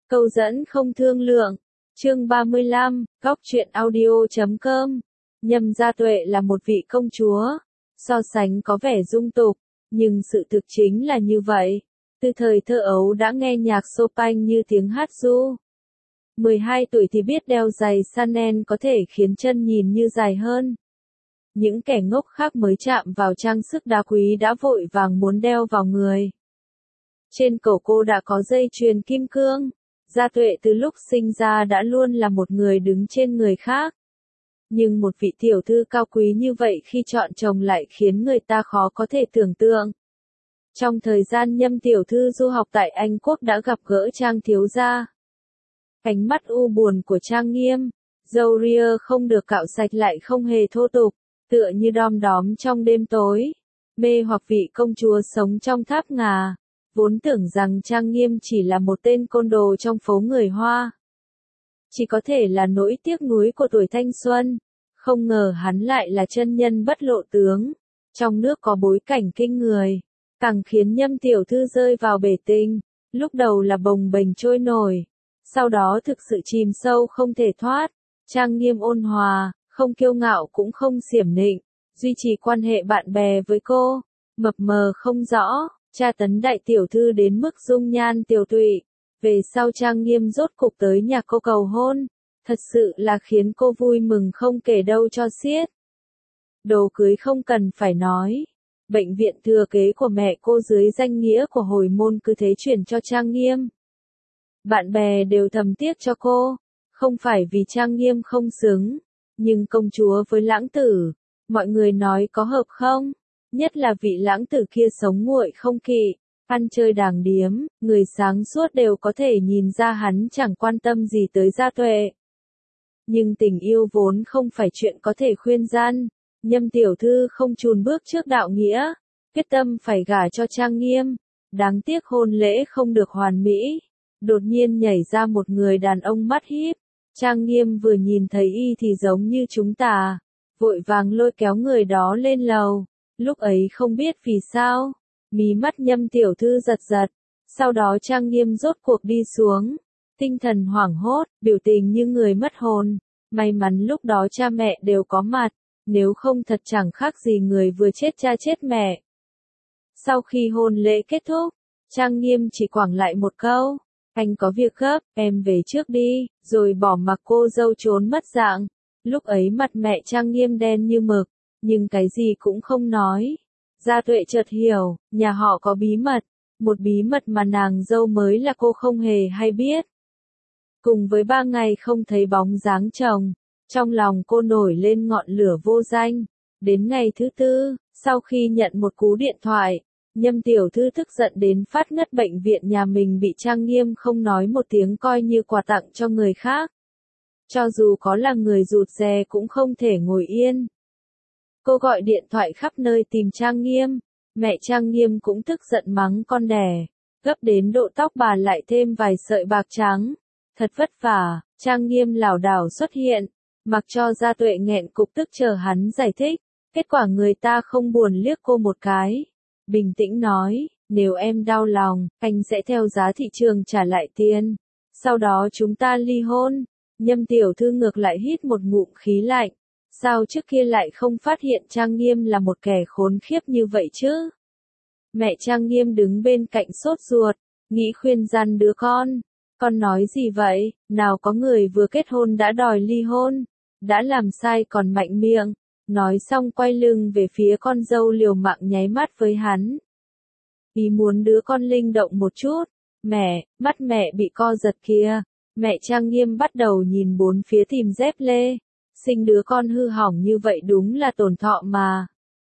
Câu dẫn không thương lượng. Chương 35, Góc truyện audio.com. Nhâm Gia Tuệ là một vị công chúa, so sánh có vẻ dung tục, nhưng sự thực chính là như vậy. Từ thời thơ ấu đã nghe nhạc Chopin như tiếng hát ru. 12 tuổi thì biết đeo giày Chanel có thể khiến chân nhìn như dài hơn. Những kẻ ngốc khác mới chạm vào trang sức đá quý đã vội vàng muốn đeo vào người. Trên cổ cô đã có dây chuyền kim cương. Gia Tuệ từ lúc sinh ra đã luôn là một người đứng trên người khác. Nhưng một vị tiểu thư cao quý như vậy khi chọn chồng lại khiến người ta khó có thể tưởng tượng. Trong thời gian Nhâm tiểu thư du học tại Anh Quốc đã gặp gỡ Trang thiếu gia. Ánh mắt u buồn của Trang Nghiêm, râu ria không được cạo sạch lại không hề thô tục, tựa như đom đóm trong đêm tối, mê hoặc vị công chúa sống trong tháp ngà. Vốn tưởng rằng Trang Nghiêm chỉ là một tên côn đồ trong phố người Hoa. Chỉ có thể là nỗi tiếc nuối của tuổi thanh xuân. Không ngờ hắn lại là chân nhân bất lộ tướng. Trong nước có bối cảnh kinh người. Càng khiến Nhâm tiểu thư rơi vào bể tình. Lúc đầu là bồng bềnh trôi nổi. Sau đó thực sự chìm sâu không thể thoát. Trang Nghiêm ôn hòa, không kiêu ngạo cũng không xiểm nịnh. Duy trì quan hệ bạn bè với cô. Mập mờ không rõ. Tra tấn đại tiểu thư đến mức dung nhan tiều tụy. Về sau Trang Nghiêm rốt cục tới nhà cô cầu hôn. Thật sự là khiến cô vui mừng không kể đâu cho xiết. Đồ cưới không cần phải nói. Bệnh viện thừa kế của mẹ cô dưới danh nghĩa của hồi môn cứ thế chuyển cho Trang Nghiêm. Bạn bè đều thầm tiếc cho cô. Không phải vì Trang Nghiêm không xứng. Nhưng công chúa với lãng tử. Mọi người nói có hợp không? Nhất là vị lãng tử kia sống nguội không kỵ, ăn chơi đàng điếm, người sáng suốt đều có thể nhìn ra hắn chẳng quan tâm gì tới Gia Tuệ. Nhưng tình yêu vốn không phải chuyện có thể khuyên gian, Nhâm tiểu thư không chùn bước trước đạo nghĩa, quyết tâm phải gả cho Trang Nghiêm, đáng tiếc hôn lễ không được hoàn mỹ, đột nhiên nhảy ra một người đàn ông mắt híp, Trang Nghiêm vừa nhìn thấy y thì giống như chúng ta, vội vàng lôi kéo người đó lên lầu. Lúc ấy không biết vì sao, mí mắt Nhâm tiểu thư giật giật, sau đó Trang Nghiêm rốt cuộc đi xuống, tinh thần hoảng hốt, biểu tình như người mất hồn, may mắn lúc đó cha mẹ đều có mặt, nếu không thật chẳng khác gì người vừa chết cha chết mẹ. Sau khi hôn lễ kết thúc, Trang Nghiêm chỉ quẳng lại một câu, anh có việc gấp, em về trước đi, rồi bỏ mặc cô dâu trốn mất dạng, lúc ấy mặt mẹ Trang Nghiêm đen như mực. Nhưng cái gì cũng không nói. Gia Tuệ chợt hiểu, nhà họ có bí mật, một bí mật mà nàng dâu mới là cô không hề hay biết. Cùng với 3 ngày không thấy bóng dáng chồng, trong lòng cô nổi lên ngọn lửa vô danh. Đến ngày thứ 4, sau khi nhận một cú điện thoại, Nhâm tiểu thư tức giận đến phát ngất, bệnh viện nhà mình bị Trang Nghiêm không nói một tiếng coi như quà tặng cho người khác. Cho dù có là người rụt rè cũng không thể ngồi yên. Cô gọi điện thoại khắp nơi tìm Trang Nghiêm, mẹ Trang Nghiêm cũng tức giận mắng con đẻ, gấp đến độ tóc bà lại thêm vài sợi bạc trắng. Thật vất vả, Trang Nghiêm lảo đảo xuất hiện, mặc cho Gia Tuệ nghẹn cục tức chờ hắn giải thích, kết quả người ta không buồn liếc cô một cái. Bình tĩnh nói, nếu em đau lòng, anh sẽ theo giá thị trường trả lại tiền, sau đó chúng ta ly hôn. Nhâm tiểu thư ngược lại hít một ngụm khí lạnh. Sao trước kia lại không phát hiện Trang Nghiêm là một kẻ khốn khiếp như vậy chứ? Mẹ Trang Nghiêm đứng bên cạnh sốt ruột, nghĩ khuyên răn đứa con nói gì vậy, nào có người vừa kết hôn đã đòi ly hôn, đã làm sai còn mạnh miệng, nói xong quay lưng về phía con dâu liều mạng nháy mắt với hắn. Ý muốn đứa con linh động một chút, mẹ, mắt mẹ bị co giật kìa, mẹ Trang Nghiêm bắt đầu nhìn bốn phía tìm dép lê. Sinh đứa con hư hỏng như vậy đúng là tổn thọ mà.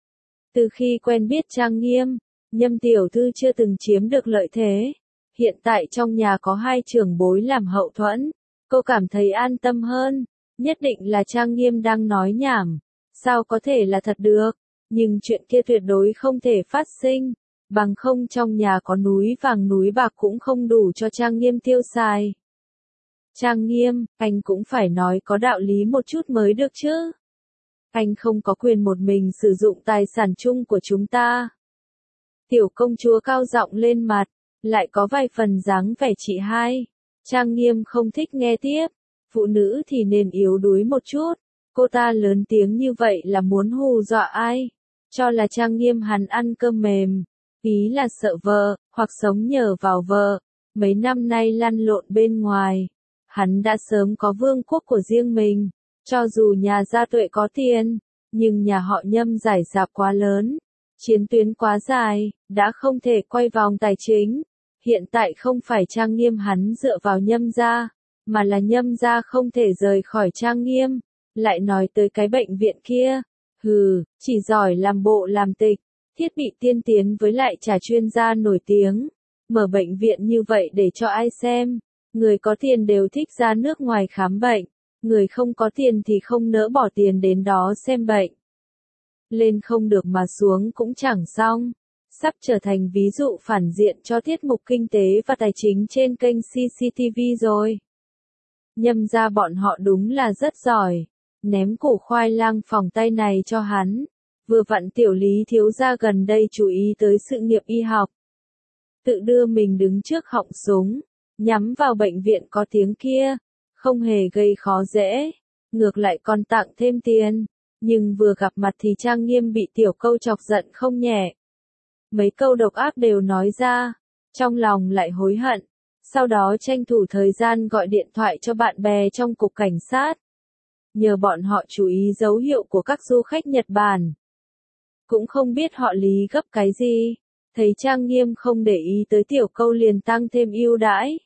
Từ khi quen biết Trang Nghiêm, Nhâm tiểu thư chưa từng chiếm được lợi thế. Hiện tại trong nhà có 2 trưởng bối làm hậu thuẫn, cô cảm thấy an tâm hơn. Nhất định là Trang Nghiêm đang nói nhảm. Sao có thể là thật được? Nhưng chuyện kia tuyệt đối không thể phát sinh. Bằng không trong nhà có núi vàng núi bạc cũng không đủ cho Trang Nghiêm tiêu xài. Trang Nghiêm, anh cũng phải nói có đạo lý một chút mới được chứ. Anh không có quyền một mình sử dụng tài sản chung của chúng ta. Tiểu công chúa cao giọng lên mặt, lại có vài phần dáng vẻ chị hai. Trang Nghiêm không thích nghe tiếp. Phụ nữ thì nên yếu đuối một chút. Cô ta lớn tiếng như vậy là muốn hù dọa ai? Cho là Trang Nghiêm hắn ăn cơm mềm. Ý là sợ vợ, hoặc sống nhờ vào vợ. Mấy năm nay lăn lộn bên ngoài. Hắn đã sớm có vương quốc của riêng mình. Cho dù nhà Gia Tuệ có tiền, nhưng nhà họ Nhâm giải rạp quá lớn. Chiến tuyến quá dài, đã không thể quay vòng tài chính. Hiện tại không phải Trang Nghiêm hắn dựa vào Nhâm gia, mà là Nhâm gia không thể rời khỏi Trang Nghiêm. Lại nói tới cái bệnh viện kia. Hừ, chỉ giỏi làm bộ làm tịch. Thiết bị tiên tiến với lại trả chuyên gia nổi tiếng. Mở bệnh viện như vậy để cho ai xem. Người có tiền đều thích ra nước ngoài khám bệnh. Người không có tiền thì không nỡ bỏ tiền đến đó xem bệnh. Lên không được mà xuống cũng chẳng xong. Sắp trở thành ví dụ phản diện cho tiết mục kinh tế và tài chính trên kênh CCTV rồi. Nhâm ra bọn họ đúng là rất giỏi. Ném củ khoai lang phòng tay này cho hắn. Vừa vặn tiểu Lý thiếu gia gần đây chú ý tới sự nghiệp y học. Tự đưa mình đứng trước họng súng, nhắm vào bệnh viện có tiếng kia. Không hề gây khó dễ. Ngược lại còn tặng thêm tiền. Nhưng vừa gặp mặt thì Trang Nghiêm bị tiểu câu chọc giận không nhẹ. Mấy câu độc ác đều nói ra. Trong lòng lại hối hận. Sau đó tranh thủ thời gian gọi điện thoại cho bạn bè trong cục cảnh sát. Nhờ bọn họ chú ý dấu hiệu của các du khách Nhật Bản. Cũng không biết họ Lý gấp cái gì. Thấy Trang Nghiêm không để ý tới tiểu câu liền tăng thêm ưu đãi.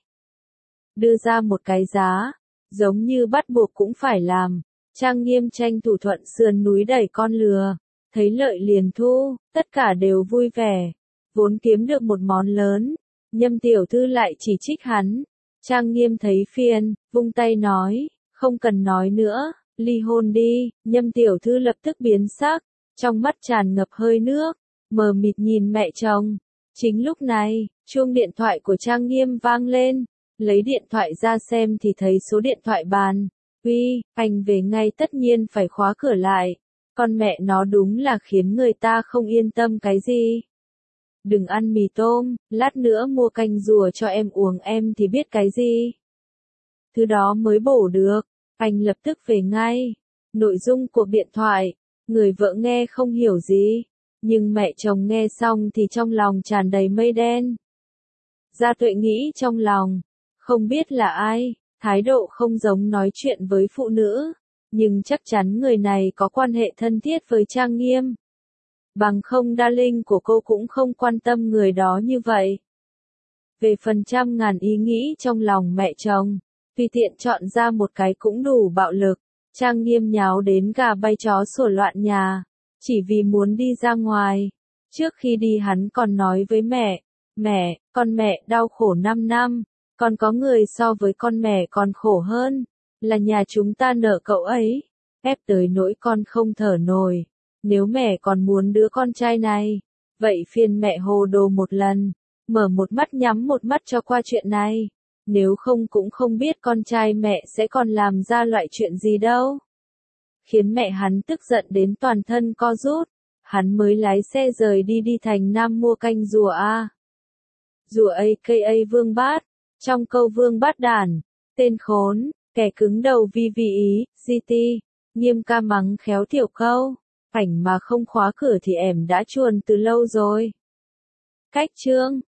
Đưa ra một cái giá. Giống như bắt buộc cũng phải làm. Trang Nghiêm tranh thủ thuận sườn núi đẩy con lừa. Thấy lợi liền thu, tất cả đều vui vẻ. Vốn kiếm được một món lớn. Nhâm tiểu thư lại chỉ trích hắn. Trang Nghiêm thấy phiền, vung tay nói, không cần nói nữa, ly hôn đi. Nhâm tiểu thư lập tức biến sắc, trong mắt tràn ngập hơi nước, mờ mịt nhìn mẹ chồng. Chính lúc này, chuông điện thoại của Trang Nghiêm vang lên. Lấy điện thoại ra xem thì thấy số điện thoại bàn. Uy, anh về ngay, tất nhiên phải khóa cửa lại. Con mẹ nó đúng là khiến người ta không yên tâm cái gì. Đừng ăn mì tôm, lát nữa mua canh rùa cho em uống, em thì biết cái gì. Thứ đó mới bổ được. Anh lập tức về ngay. Nội dung cuộc điện thoại, người vợ nghe không hiểu gì. Nhưng mẹ chồng nghe xong thì trong lòng tràn đầy mây đen. Gia Tuệ nghĩ trong lòng, không biết là ai, thái độ không giống nói chuyện với phụ nữ. Nhưng chắc chắn người này có quan hệ thân thiết với Trang Nghiêm. Bằng không đa linh của cô cũng không quan tâm người đó như vậy. Về phần trăm ngàn ý nghĩ trong lòng mẹ chồng, tùy tiện chọn ra một cái cũng đủ bạo lực. Trang Nghiêm nháo đến gà bay chó sủa loạn nhà, chỉ vì muốn đi ra ngoài. Trước khi đi hắn còn nói với mẹ, con mẹ đau khổ 5 năm, còn có người so với con mẹ còn khổ hơn, là nhà chúng ta nợ cậu ấy, ép tới nỗi con không thở nổi. Nếu mẹ còn muốn đứa con trai này, vậy phiền mẹ hồ đồ một lần, mở một mắt nhắm một mắt cho qua chuyện này. Nếu không cũng không biết con trai mẹ sẽ còn làm ra loại chuyện gì đâu. Khiến mẹ hắn tức giận đến toàn thân co rút. Hắn mới lái xe rời đi thành Nam mua canh rùa A. Rùa aka Vương Bát. Trong câu Vương Bát đản, tên khốn, kẻ cứng đầu vi ý, GT. Nghiêm ca mắng khéo tiểu câu. Ảnh mà không khóa cửa thì em đã chuồn từ lâu rồi. Cách chương